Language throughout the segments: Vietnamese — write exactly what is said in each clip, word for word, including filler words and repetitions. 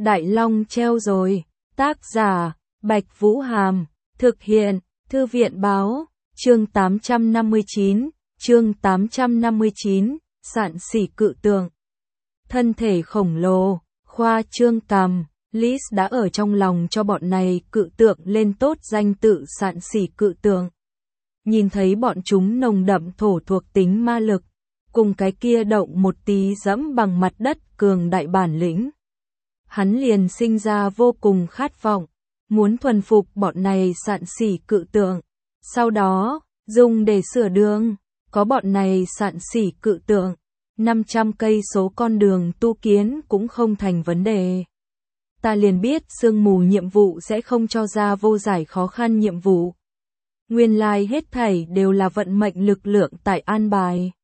Đại Long treo rồi. Tác giả, Bạch Vũ Hàm. Thực hiện, Thư viện Báo. Chương tám trăm năm mươi chín. Chương tám trăm năm mươi chín. Sạn sỉ cự tượng. Thân thể khổng lồ, khoa trương cằm. Liz đã ở trong lòng cho bọn này cự tượng lên tốt danh tự sạn sỉ cự tượng. Nhìn thấy bọn chúng nồng đậm thổ thuộc tính ma lực, cùng cái kia động một tí dẫm bằng mặt đất cường đại bản lĩnh. Hắn liền sinh ra vô cùng khát vọng, muốn thuần phục bọn này sạn sỉ cự tượng. Sau đó, dùng để sửa đường, có bọn này sạn sỉ cự tượng, năm trăm cây số con đường tu kiến cũng không thành vấn đề. Ta liền biết sương mù nhiệm vụ sẽ không cho ra vô giải khó khăn nhiệm vụ. Nguyên lai hết thảy đều là vận mệnh lực lượng tại an bài.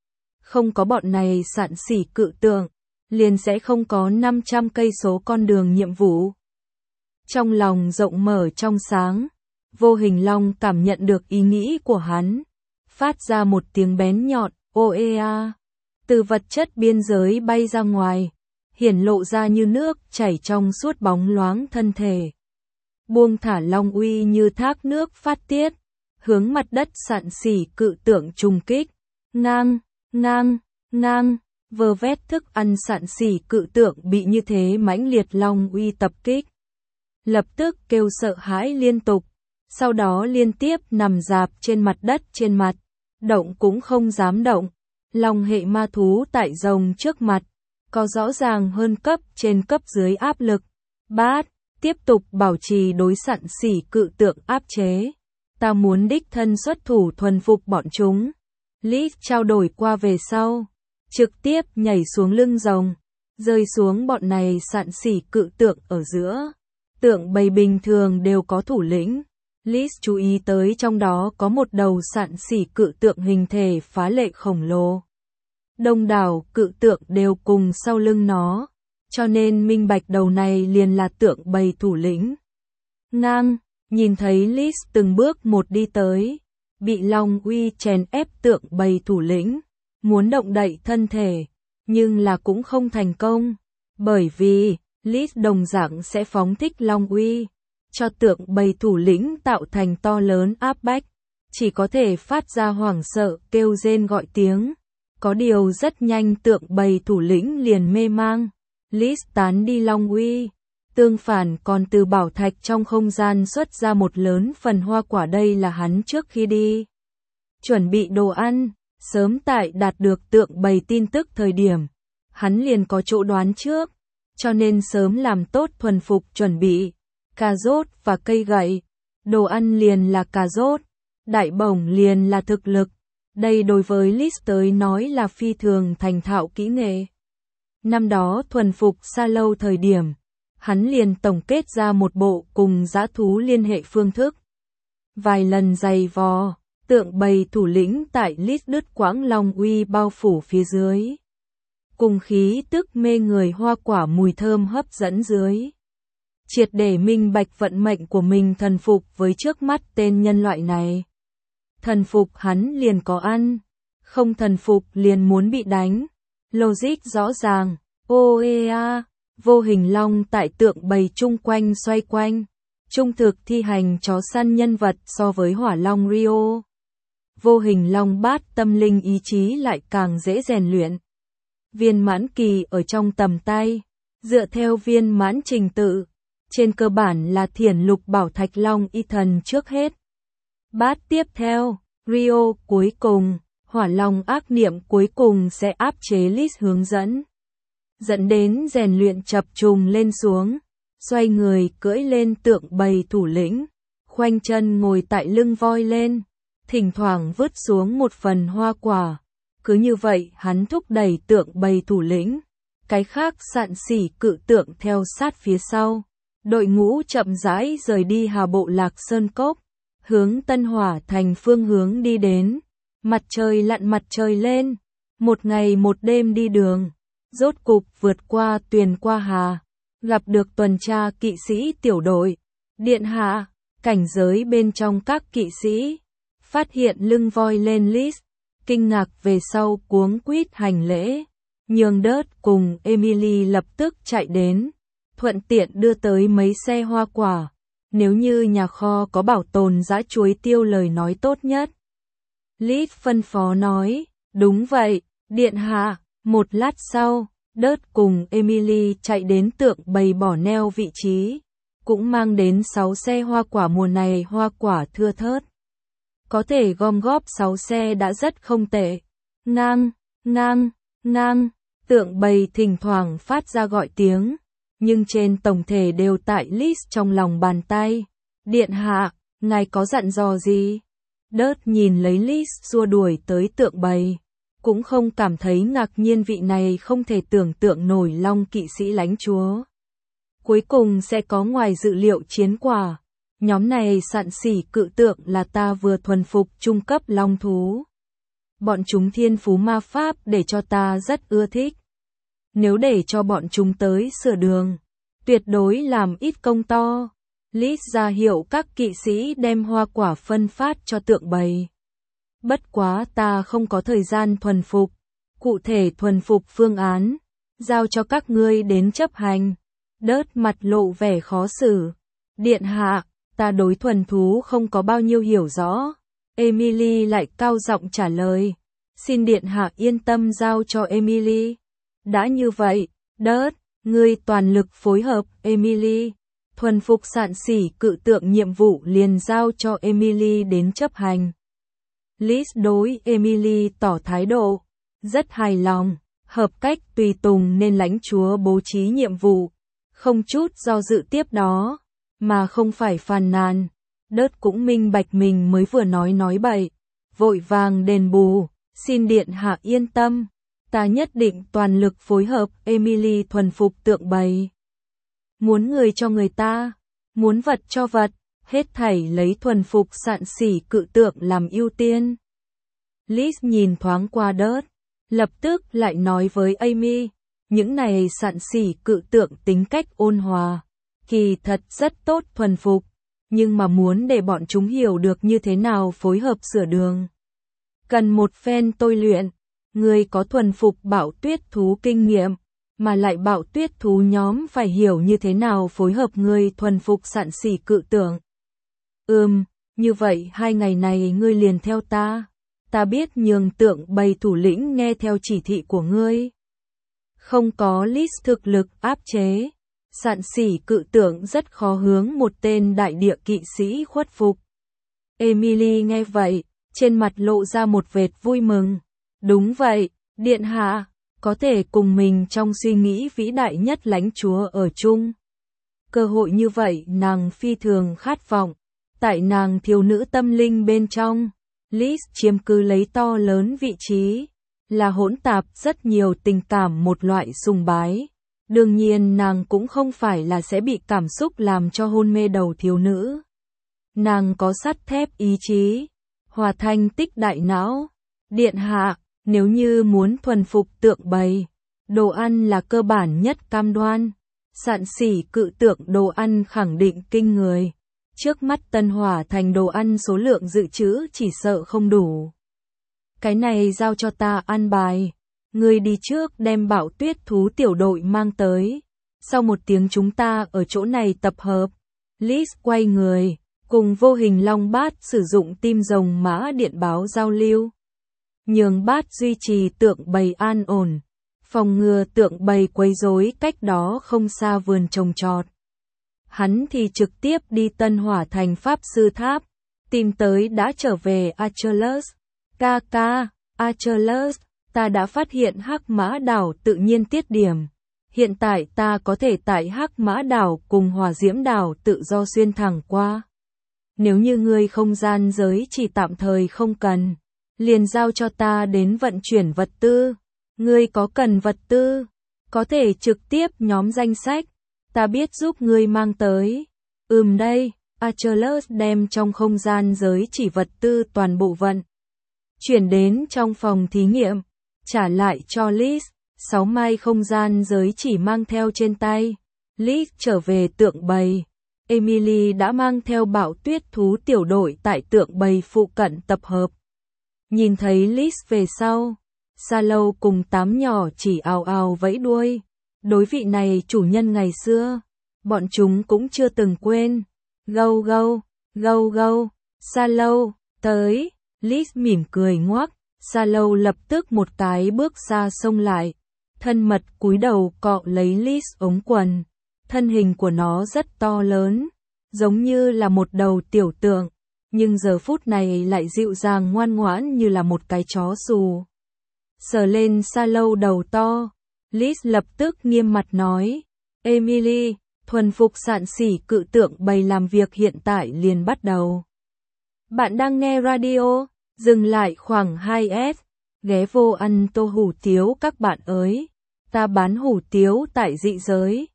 Không có bọn này sạn sỉ cự tượng, liền sẽ không có năm trăm cây số con đường nhiệm vụ. Trong lòng rộng mở trong sáng, Vô Hình Long cảm nhận được ý nghĩ của hắn, phát ra một tiếng bén nhọn, oea, từ vật chất biên giới bay ra ngoài, hiển lộ ra như nước chảy trong suốt bóng loáng thân thể. Buông thả long uy như thác nước phát tiết, hướng mặt đất sạn sỉ cự tượng trùng kích, ngang, ngang, ngang, vơ vét thức ăn sạn sỉ cự tượng bị như thế mãnh liệt long uy tập kích. Lập tức kêu sợ hãi liên tục, sau đó liên tiếp nằm rạp trên mặt đất trên mặt, động cũng không dám động. Long hệ ma thú tại rồng trước mặt, có rõ ràng hơn cấp trên cấp dưới áp lực. Bát, tiếp tục bảo trì đối sạn sỉ cự tượng áp chế. Ta muốn đích thân xuất thủ thuần phục bọn chúng. Liz trao đổi qua về sau, trực tiếp nhảy xuống lưng rồng, rơi xuống bọn này sạn sỉ cự tượng ở giữa. Tượng bầy bình thường đều có thủ lĩnh. Liz chú ý tới trong đó có một đầu sạn sỉ cự tượng hình thể phá lệ khổng lồ. Đông đảo cự tượng đều cùng sau lưng nó, cho nên minh bạch đầu này liền là tượng bầy thủ lĩnh. Ngang, nhìn thấy Liz từng bước một đi tới, bị long uy chèn ép tượng bầy thủ lĩnh, muốn động đậy thân thể, nhưng là cũng không thành công, bởi vì Liz đồng dạng sẽ phóng thích long uy, cho tượng bầy thủ lĩnh tạo thành to lớn áp bách, chỉ có thể phát ra hoảng sợ kêu rên gọi tiếng. Có điều rất nhanh tượng bầy thủ lĩnh liền mê mang, Liz tán đi long uy, tương phản còn từ bảo thạch trong không gian xuất ra một lớn phần hoa quả, đây là hắn trước khi đi chuẩn bị đồ ăn, sớm tại đạt được tượng bầy tin tức thời điểm, hắn liền có chỗ đoán trước, cho nên sớm làm tốt thuần phục chuẩn bị, cà rốt và cây gậy, đồ ăn liền là cà rốt, đại bổng liền là thực lực. Đây đối với Liz tới nói là phi thường thành thạo kỹ nghệ. Năm đó thuần phục xa lâu thời điểm, hắn liền tổng kết ra một bộ cùng dã thú liên hệ phương thức. Vài lần giày vò, tượng bầy thủ lĩnh tại Liz đứt quãng long uy bao phủ phía dưới. Cùng khí tức mê người hoa quả mùi thơm hấp dẫn dưới. Triệt để minh bạch vận mệnh của mình thần phục với trước mắt tên nhân loại này. Thần phục hắn liền có ăn, không thần phục liền muốn bị đánh. Logic rõ ràng, oea, Vô Hình Long tại tượng bầy chung quanh xoay quanh, trung thực thi hành chó săn nhân vật so với Hỏa Long Rio. Vô Hình Long bát tâm linh ý chí lại càng dễ rèn luyện. Viên mãn kỳ ở trong tầm tay, dựa theo viên mãn trình tự, trên cơ bản là thiển lục bảo thạch long y thần trước hết. Bát tiếp theo, Rio cuối cùng, Hỏa Long ác niệm cuối cùng sẽ áp chế Liz hướng dẫn. Dẫn đến rèn luyện chập trùng lên xuống, xoay người cưỡi lên tượng bầy thủ lĩnh, khoanh chân ngồi tại lưng voi lên, thỉnh thoảng vứt xuống một phần hoa quả. Cứ như vậy hắn thúc đẩy tượng bầy thủ lĩnh, cái khác sạn sỉ cự tượng theo sát phía sau. Đội ngũ chậm rãi rời đi Hà Bộ Lạc Sơn Cốc, hướng Tân Hỏa Thành phương hướng đi đến. Mặt trời lặn mặt trời lên, một ngày một đêm đi đường, rốt cục vượt qua Tuyền qua Hà, gặp được tuần tra kỵ sĩ tiểu đội. Điện hạ, cảnh giới bên trong các kỵ sĩ, phát hiện lưng voi lên Liz, kinh ngạc về sau cuống quýt hành lễ, nhường đớt cùng Emily lập tức chạy đến, thuận tiện đưa tới mấy xe hoa quả. Nếu như nhà kho có bảo tồn dã chuối tiêu lời nói tốt nhất. Liz phân phó nói, đúng vậy, điện hạ. Một lát sau, Đớt cùng Emily chạy đến tượng bày bỏ neo vị trí, cũng mang đến sáu xe hoa quả mùa này hoa quả thưa thớt. Có thể gom góp sáu xe đã rất không tệ. Ngang, ngang, ngang, tượng bày thỉnh thoảng phát ra gọi tiếng, nhưng trên tổng thể đều tại Liz trong lòng bàn tay. Điện hạ, ngài có dặn dò gì? Đớt nhìn lấy Liz xua đuổi tới tượng bày, cũng không cảm thấy ngạc nhiên vị này không thể tưởng tượng nổi long kỵ sĩ lãnh chúa. Cuối cùng sẽ có ngoài dự liệu chiến quả. Nhóm này sạn sỉ cự tượng là ta vừa thuần phục trung cấp long thú. Bọn chúng thiên phú ma pháp để cho ta rất ưa thích. Nếu để cho bọn chúng tới sửa đường, tuyệt đối làm ít công to. Liz ra hiệu các kỵ sĩ đem hoa quả phân phát cho tượng bày. Bất quá ta không có thời gian thuần phục. Cụ thể thuần phục phương án, giao cho các ngươi đến chấp hành. Đớt mặt lộ vẻ khó xử. Điện hạ, ta đối thuần thú không có bao nhiêu hiểu rõ. Emily lại cao giọng trả lời. Xin điện hạ yên tâm giao cho Emily. Đã như vậy, Đớt, ngươi toàn lực phối hợp, Emily. Thuần phục sạn sỉ cự tượng nhiệm vụ liền giao cho Emily đến chấp hành. Liz đối Emily tỏ thái độ rất hài lòng, hợp cách tùy tùng nên lãnh chúa bố trí nhiệm vụ, không chút do dự tiếp đó, mà không phải phàn nàn. Đớt cũng minh bạch mình mới vừa nói nói bậy, vội vàng đền bù, xin điện hạ yên tâm, ta nhất định toàn lực phối hợp Emily thuần phục tượng bày. Muốn người cho người ta, muốn vật cho vật, hết thảy lấy thuần phục sạn sỉ cự tượng làm ưu tiên. Liz nhìn thoáng qua Đớt, lập tức lại nói với Amy, những này sạn sỉ cự tượng tính cách ôn hòa, kỳ thật rất tốt thuần phục, nhưng mà muốn để bọn chúng hiểu được như thế nào phối hợp sửa đường. Cần một phen tôi luyện, người có thuần phục bạo tuyết thú kinh nghiệm, mà lại bạo tuyết thú nhóm phải hiểu như thế nào phối hợp người thuần phục sạn sỉ cự tượng. Ừm, như vậy hai ngày này ngươi liền theo ta. Ta biết nhường tượng bày thủ lĩnh nghe theo chỉ thị của ngươi. Không có Liz thực lực áp chế, sạn sỉ cự tượng rất khó hướng một tên đại địa kỵ sĩ khuất phục. Emily nghe vậy, trên mặt lộ ra một vệt vui mừng. Đúng vậy, điện hạ, có thể cùng mình trong suy nghĩ vĩ đại nhất lãnh chúa ở chung. Cơ hội như vậy nàng phi thường khát vọng. Tại nàng thiếu nữ tâm linh bên trong, Liz chiếm cứ lấy to lớn vị trí, là hỗn tạp rất nhiều tình cảm một loại sùng bái. Đương nhiên nàng cũng không phải là sẽ bị cảm xúc làm cho hôn mê đầu thiếu nữ. Nàng có sắt thép ý chí, hòa thanh tích đại não. Điện hạ, nếu như muốn thuần phục tượng bày, đồ ăn là cơ bản nhất cam đoan. Sạn sỉ cự tượng đồ ăn khẳng định kinh người. Trước mắt Tân Hỏa Thành đồ ăn số lượng dự trữ chỉ sợ không đủ. Cái này giao cho ta an bài. Ngươi đi trước đem bạo tuyết thú tiểu đội mang tới. Sau một tiếng chúng ta ở chỗ này tập hợp. Liz quay người, cùng vô hình long bát sử dụng tim rồng mã điện báo giao lưu. Nhường bát duy trì tượng bày an ổn. Phòng ngừa tượng bày quấy rối cách đó không xa vườn trồng trọt. Hắn thì trực tiếp đi Tân Hỏa Thành Pháp Sư Tháp, tìm tới đã trở về Achilles. Ca ca, Achilles, ta đã phát hiện Hắc Mã Đảo tự nhiên tiết điểm. Hiện tại ta có thể tại Hắc Mã Đảo cùng Hỏa Diễm Đảo tự do xuyên thẳng qua. Nếu như ngươi không gian giới chỉ tạm thời không cần, liền giao cho ta đến vận chuyển vật tư. Ngươi có cần vật tư, có thể trực tiếp nhóm danh sách. Ta biết giúp ngươi mang tới. Ừm đây, Achilles đem trong không gian giới chỉ vật tư toàn bộ vận. Chuyển đến trong phòng thí nghiệm. Trả lại cho Liz. Sáu mai không gian giới chỉ mang theo trên tay. Liz trở về tượng bày. Emily đã mang theo bạo tuyết thú tiểu đội tại tượng bày phụ cận tập hợp. Nhìn thấy Liz về sau. Sa Lâu cùng tám nhỏ chỉ ào ào vẫy đuôi. Đối vị này chủ nhân ngày xưa, bọn chúng cũng chưa từng quên. Gâu gâu, gâu gâu, Sa Lâu, tới, Liz mỉm cười ngoác, Sa Lâu lập tức một cái bước ra xông lại, thân mật cúi đầu cọ lấy Liz ống quần, thân hình của nó rất to lớn, giống như là một đầu tiểu tượng, nhưng giờ phút này lại dịu dàng ngoan ngoãn như là một cái chó xù. Sờ lên Sa Lâu đầu to, Liz lập tức nghiêm mặt nói, Emily, thuần phục sạn sỉ cự tượng bầy làm việc hiện tại liền bắt đầu. Bạn đang nghe radio, dừng lại khoảng hai s, ghé vô ăn tô hủ tiếu các bạn ơi, ta bán hủ tiếu tại dị giới.